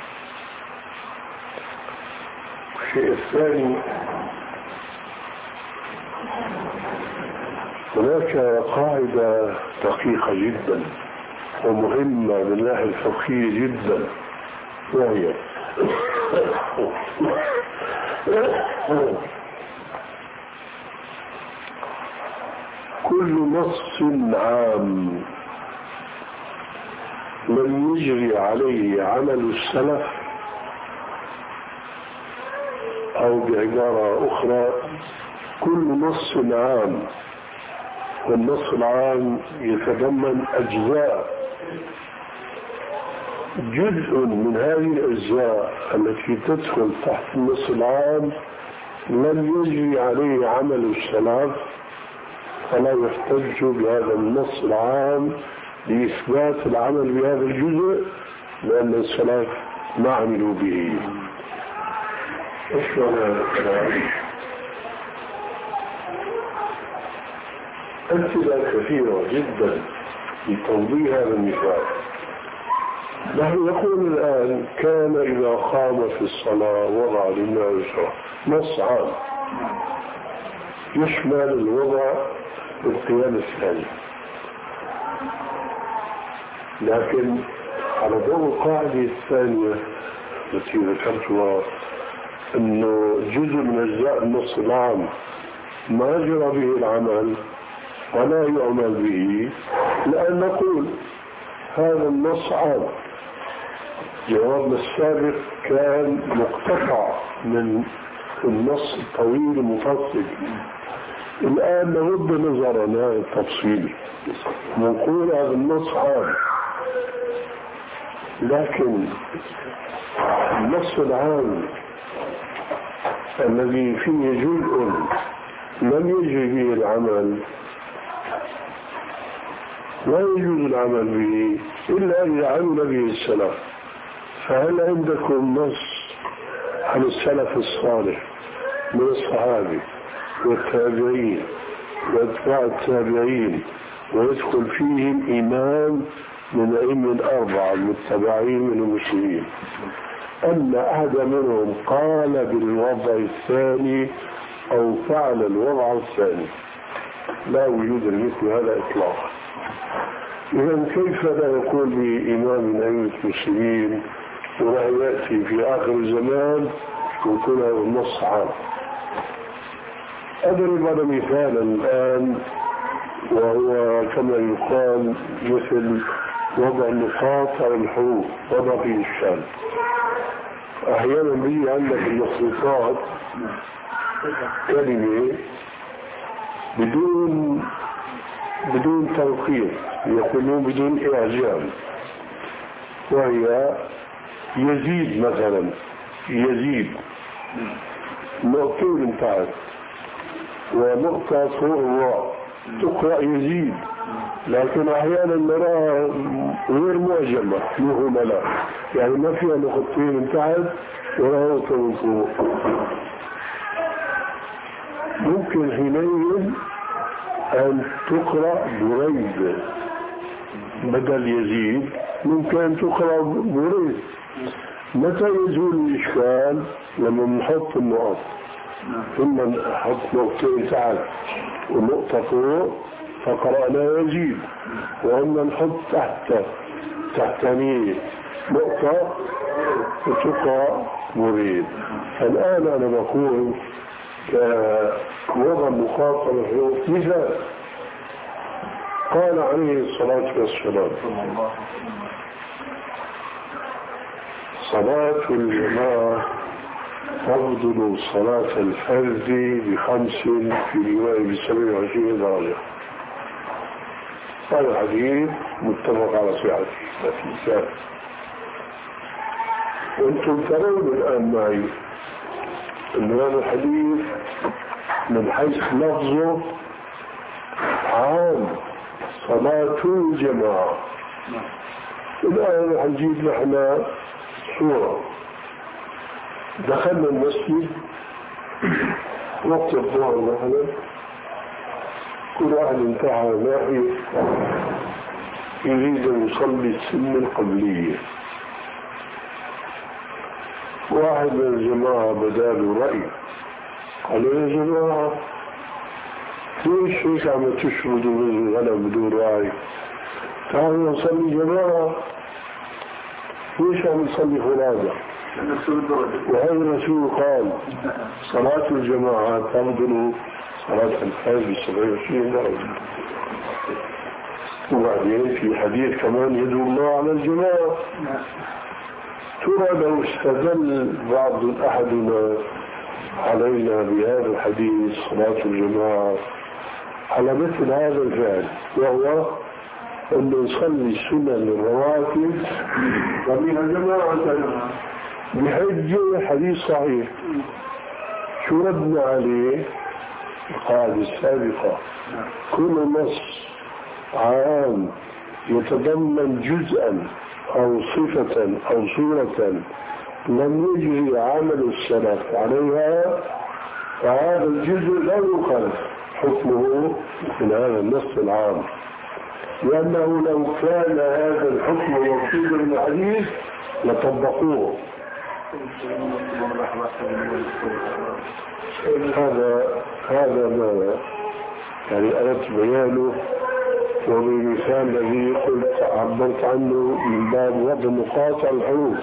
الشيء الثاني، هناك قاعدة دقيقة جدا ومهمة من الناحية الفقهية جدا، وهي كل نص عام لم يجري عليه عمل السلف، أو بعبارة أخرى كل نص عام، والنص العام يتضمن أجزاء، جزء من هذه الأجزاء التي تدخل تحت النص العام لم يجري عليه عمل السلف، فلا يحتج بهذا النص العام لإثبات العمل بهذا الجزء، لأن السلف ما عملوا به. إيش معنى الكلام؟ أمثلة كثيرة جدا لتوضيح هذا المثال. نحن نقول الآن كان إذا قام في الصلاة وضع اليمنى يسرى، نص عام يشمل الوضع والقيام الثاني، لكن على ضوء القاعدة الثانية التي ذكرتها أنه جزء من أجزاء النص العام ما جرى به العمل ولا يعمل به، لأن نقول هذا النص عام جوابنا السابق كان مقتطع من النص الطويل المفصل. الآن نرد نظرنا التفصيلي ونقول هذا النص عام، لكن النص العام الذي فيه جزء لم يجري به العمل لا يجوز العمل به إلا أن يعمل به السلف. فهل عندكم نص عن السلف الصالح من الصحابة والتابعين واتباع التابعين ويدخل فيهم إمام من أئمة الأربعة المتبعين من المسلمين أن أحد منهم قال بالوضع الثاني أو فعل الوضع الثاني؟ لا وجود مثل هذا إطلاقا. إذن كيف لا يقول بإمام من أئمة المسلمين ولا يأتي في آخر الزمان ويكون هذا النص عام؟ أضرب على مثالا الآن وهو كما يقال مثل وضع النقاط على الحروف، وضع في الشان. أحيانا بيجي عندك المخلوقات كلمة بدون بدون توقيت، يقولون بدون إعجام، وهي يزيد مثلا، يزيد نقطتين انتهت ونقطة فوق الراء تقرأ يزيد، لكن أحيانا نراها غير معجمة مهملة، يعني ما فيها نقطتين انتهت ولا نقطة من فوق. ممكن حينئذ أن تقرأ بريد بدل يزيد، ممكن أن تقرأ بريد. متى يزول الإشكال؟ لما نحط النقط، ثم نحط نقطتين تحت ونقطة فوق فقرأنا يزيد، وأما نحط تحت تحتانية نقطة وتقرأ مريد. الآن أنا بقول كوضع مخاطر الحروف مثال. قال عليه الصلاة والسلام: صلاة الجماعة تفضل صلاة الفرد بخمس، في رواية بسبع وعشرين درجة. هذا الحديث متفق على صحته. وانتم ترون الآن معي أن هذا الحديث من حيث لفظه عام، صلاة الجماعة. الآن حنجيب نحن صورة: دخلنا المسجد وقت الظهر مثلا، كل واحد انتهى ناحية يريد أن يصلي السنة القبلية. واحد من الجماعة بدا له رأي، قال: يا جماعة ليش هيك عم تشردوا بالغنم بدون راعي؟ تعالوا نصلي جماعة، ليش عم نصلي فرادى؟ وهذا الرسول قال: صلاة الجماعة تفضل صلاة الفجر بسبع وعشرين درجة. وبعدين في حديث كمان يدعو الله على الجماعة. ترى لو استدل بعض أحدنا علينا بهذا الحديث صلاة الجماعة على مثل هذا الفعل، وهو أن نصلي سنن الرواتب ومن جماعة بحجة حديث صحيح، شو ردنا عليه؟ القاعدة السابقة: كل نص عام يتضمن جزءا أو صفة أو صورة لم يجري عمل السلف عليها فهذا الجزء لا يخالف حكمه من هذا النص العام، لأنه لو كان هذا الحكم موجودا من الحديث لطبقوه. هذا هذا ما يعني أردت بيانه، وبالمثال الذي قلت عبرت عنه من باب وضع نقاط الحروف.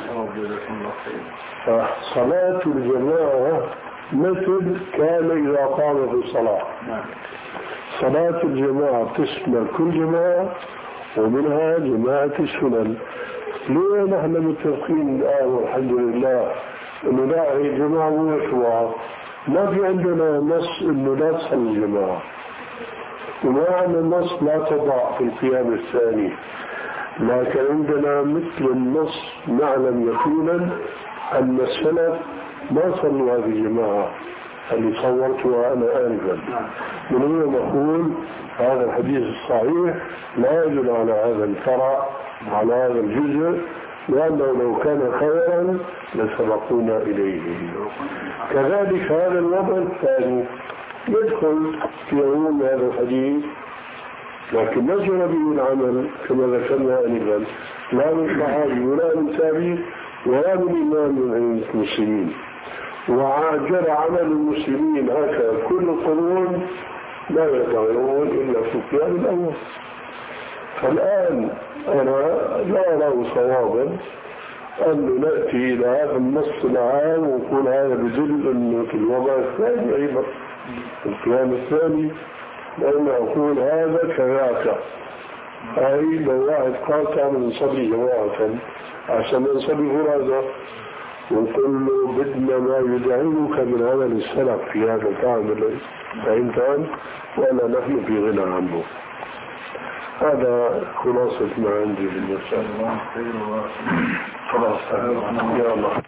فصلاة الجماعة مثل كان إذا قام في الصلاة. صلاة الجماعة تشمل كل جماعة ومنها جماعة السنن. ليه نحن متفقين الآن والحمد لله إنه لا هي جماعة مشروعة؟ ما في عندنا نص إنه لا تصلي الجماعة، وما عندنا نص لا تضع في القيام الثاني، لكن عندنا مثل النص نعلم يقينا أن السلف ما صلوا هذه الجماعة اللي صورتها أنا آنفا. من هنا نقول هذا الحديث الصحيح لا يدل على هذا الفرع، على هذا الجزء، لأنه لو كان خيرا لسبقونا إليه. كذلك هذا الوضع الثاني يدخل في عموم هذا الحديث، لكن ما جرى به العمل كما ذكرنا آنفا، لا من صحابي ولا من تابعي ولا من إمام من المسلمين. وجرى عمل المسلمين هكذا كل القرون لا يدعون إلا في القيام الأول. فالآن أنا لا أرى صوابا أن نأتي إلى هذا النص العام ونقول هذا بدل أنه في الوضع الثاني أيضا في القيام الثاني، لأن أقول هذا كذاك. أي لو واحد قال تعمل نصلي جماعة عشان نصلي فرادة ونقول له بدنا ما يدعونك من عمل السلف في هذا العمل، فهمت أنت؟ ولا نحن في غنى عنه. هذا خلاصة ما عندي في المسألة. خلاص يا الله.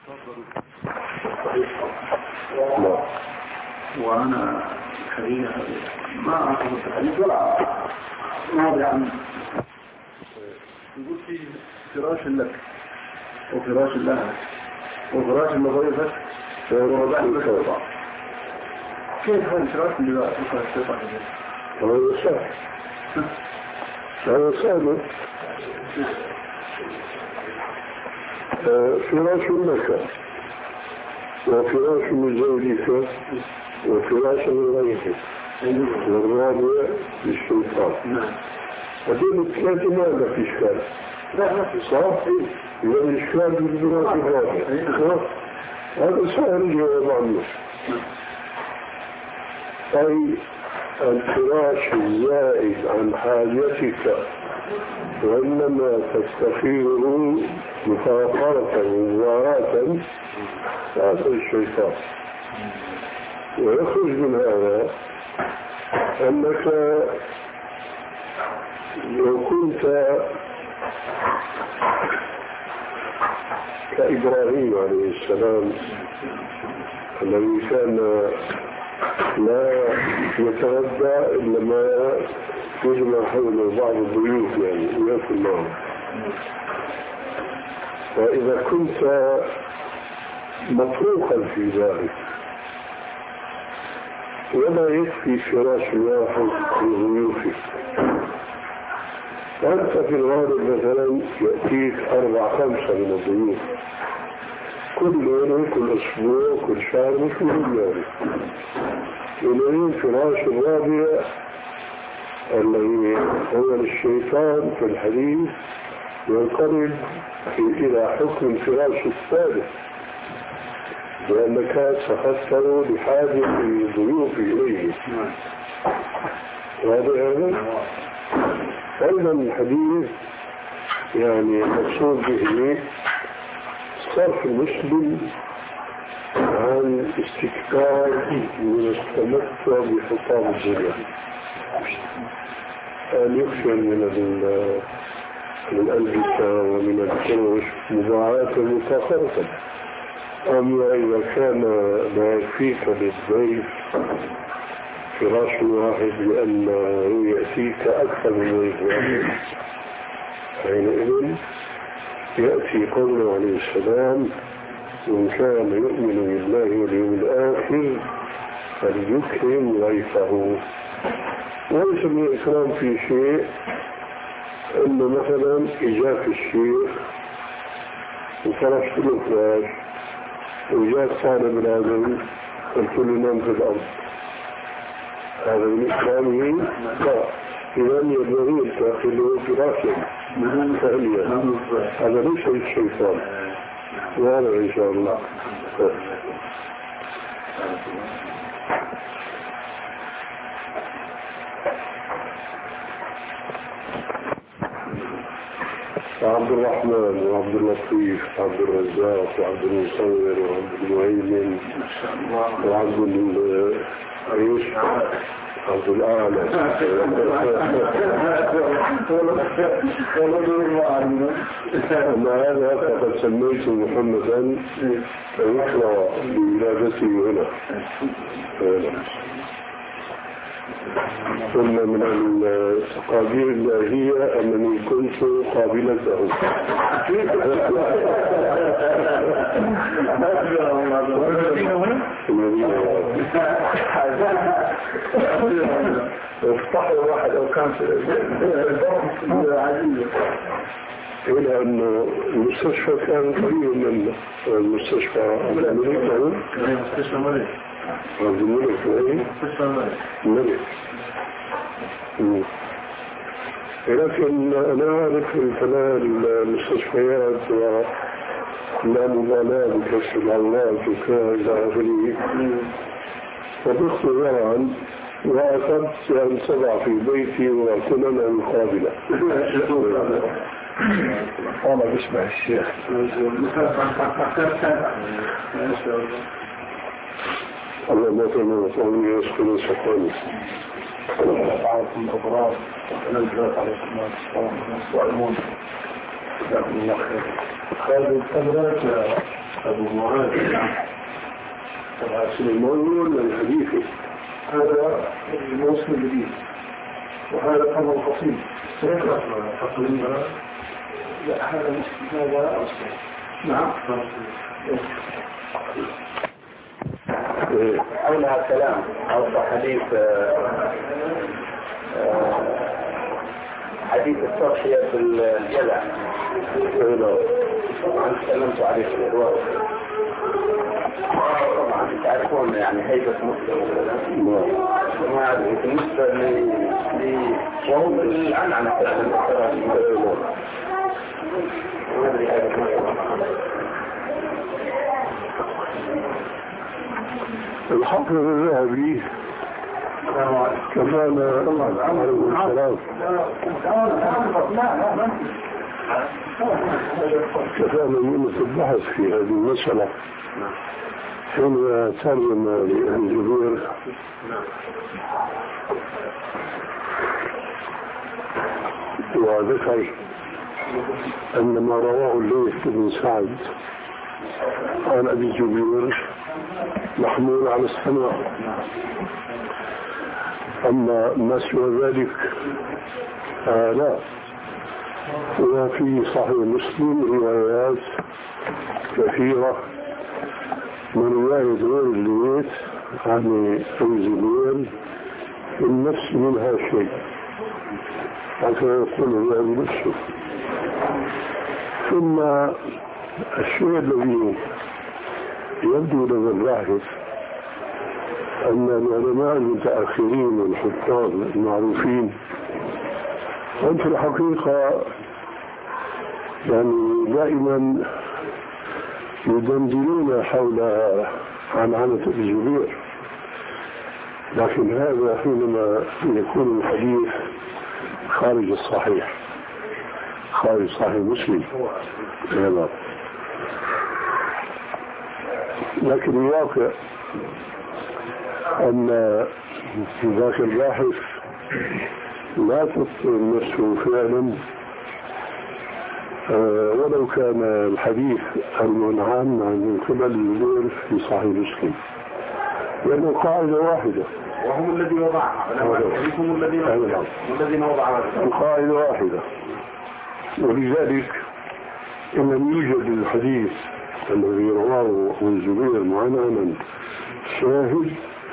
لا. وأنا حقيقة ما أعرف الحديث ولا ما أدري عنه. يقول في فراش لك وفراش لها وفراش لغيرك ورباح لك. كيف هذا الفراش اللي بقى يفعل الشيطان هذا؟ هذا سهل. هذا سهل. فراش لك وفراش لزوجك وفراش لغيرك والرابع للشيطان. هذول الثلاثة ما في إشكال. لا ما في صح؟ يعني الإشكال بالفراش الرابع. هذا سهل الجواب عنه. أي الفراش الزائد عن حاجتك وإنما تستخيره مفاخرة ومباراة هذا الشيطان. ويخرج من هذا أنك لو كنت كإبراهيم عليه السلام الذي كان لا يتغذى إلا ما يجمع حوله بعض الضيوف يعني ويأكل معه. وإذا كنت مطروقا في ذلك ولا يكفي فراش واحد لضيوفك، فأنت في الغالب مثلا يأتيك أربع خمسة من الضيوف كل يوم كل أسبوع كل شهر مش مهم يعني. يلاقين فراش الرابع الذي هو الشيطان في الحديث ينقلب إلى حكم فراش الثالث، لأنك ستخسر بحاجة الضيوف إليه. هذا أيضا الحديث يعني مقصود به صرف المسلم عن استكثار من التمتع بخطاب الدنيا، أن يخشى من الألبسة ومن الفرش مضاعاة مفاخرة. أما إذا كان لا يكفيك للضيف فراش واحد لأنه يأتيك أكثر من ضيف واحد، حينئذ يأتي قوله عليه السلام من كان يؤمن بالله واليوم الآخر فليكرم ضيفه. وليس من الإكرام في شيء إنه مثلا إجاك الشيخ وفرشت له فراش وجاء طالب العلم قلت له نام في الأرض، هذا من إكرامه؟ لا، إذا ينبغي تأخذه فراشا ثانية، هذا ليس الشيطان. وهذا إن شاء الله. وعبد الرحمن وعبد اللطيف وعبد الرزاق وعبد المصور وعبد المهيمن وعبد العيش عبد الأعلى. أما هذا فقد سميت محمدا فيقرأ بولادته هنا. ثم من التقادير الإلهية أنني كنت قابلته. افتحوا واحد أو كان في إلى أن المستشفى كان قريب من المستشفى عبد الملك. مستشفى الملك عبد الملك مستشفى الملك الملك. لكن أنا أعرف الفناء المستشفيات ولا مبالاة بكشف العورات وكذا آخره، وبخت ورعا وأخذت أن تضع في بيتي وكلنا مقابلة. أنا بسمع الشيخ. الله ما تنوى طولي يسكن سكوني. أعرفكم الأبرار ونزلت عليكم السلام والسلامون. جزاكم الله خير. هذا الأبرار أبو معاذ تبع سليمان ولا الحديثي؟ هذا الموسم الجديد وهذا كان القصيد. لا هذا هذا أصلا. نعم. حولها الكلام أو حديث حديث التضحية في الجلع. طبعا تكلمت عليه في الإرواء. طبعا تعرفون يعني هيبة مسلم ما بالنسبة لشعوب العنعنة الحافظ الذهبي كفانا عليه السلام كفانا يونس البحث في هذه المسألة حين ترجم لأهل الجبير وذكر أن ما رواه الليث بن سعد عن أبي الجبير محمول على السماء، أما ما سوى ذلك آه لا. وفي صحيح مسلم روايات كثيرة من رواية غير الليث عن أبي الزبير النفس منها شيء حتى يقول الذهبي نفسه. ثم الشيء الذي يبدو لدى الباحث أن العلماء المتأخرين والحفاظ المعروفين هم في الحقيقة يعني دائما يدندنون حول عنعنة الجبير، لكن هذا حينما يكون الحديث خارج الصحيح خارج صحيح مسلم. لكن الواقع أن ذاك الباحث لا تطلب نفسه فعلا أه ولو كان الحديث المنعم من قبل الزبير في صحيح مسلم، لأنه قاعدة واحدة وهم الذي وضعها هم الذين وضعها القاعدة واحدة. ولذلك إن لم يوجد الحديث الذي رواه الزبير معنعنا شاهد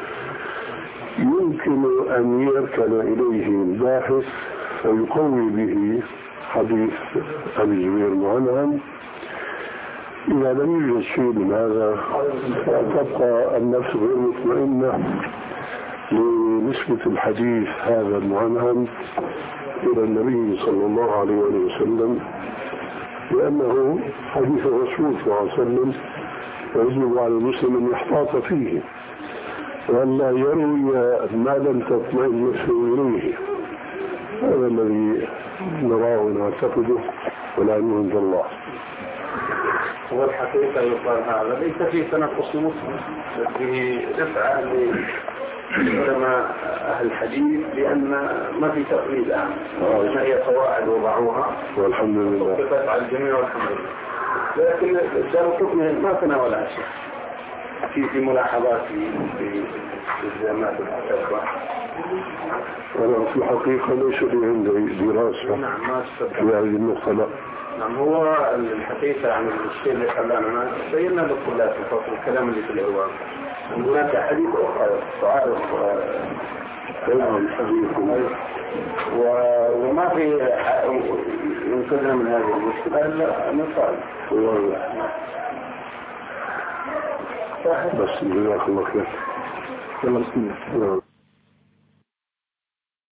يمكن أن يركن إليه الباحث فيقوي به حديث أبي الزبير معنعا. إذا لم يوجد شيء من هذا فتبقى النفس غير مطمئنة لنسبة الحديث هذا المعنعن إلى النبي صلى الله عليه وسلم، لأنه حديث الرسول صلى الله عليه وسلم يجب على المسلم أن يحتاط فيه وأن لا يروي ما لم تطمئن نفسه إليه. هذا الذي نراه ونعتقده والعلم عند الله. والحقيقة يقال هذا ليس في تنقص مسلم، فيه دفعة لعلماء أهل الحديث لأن ما في تقليد الآن، وإنما هي قواعد وضعوها والحمد لله وطبقت على الجميع والحمد لله. لكن الدارقطني ما تناول شيء في في ملاحظاته في الزامات الحقيقة. أنا في الحقيقة ليس لي عندي دراسة نعم ما في هذه النقطة. لا. نعم هو الحقيقة عن الشيء اللي خلانا بينا للطلاب في فصل الكلام اللي في الإعوام. هناك حديث أخرى تعارف بينهم حديث وما في ينقذنا من هذه المشكلة إلا نصال. بس جزاك الله خير.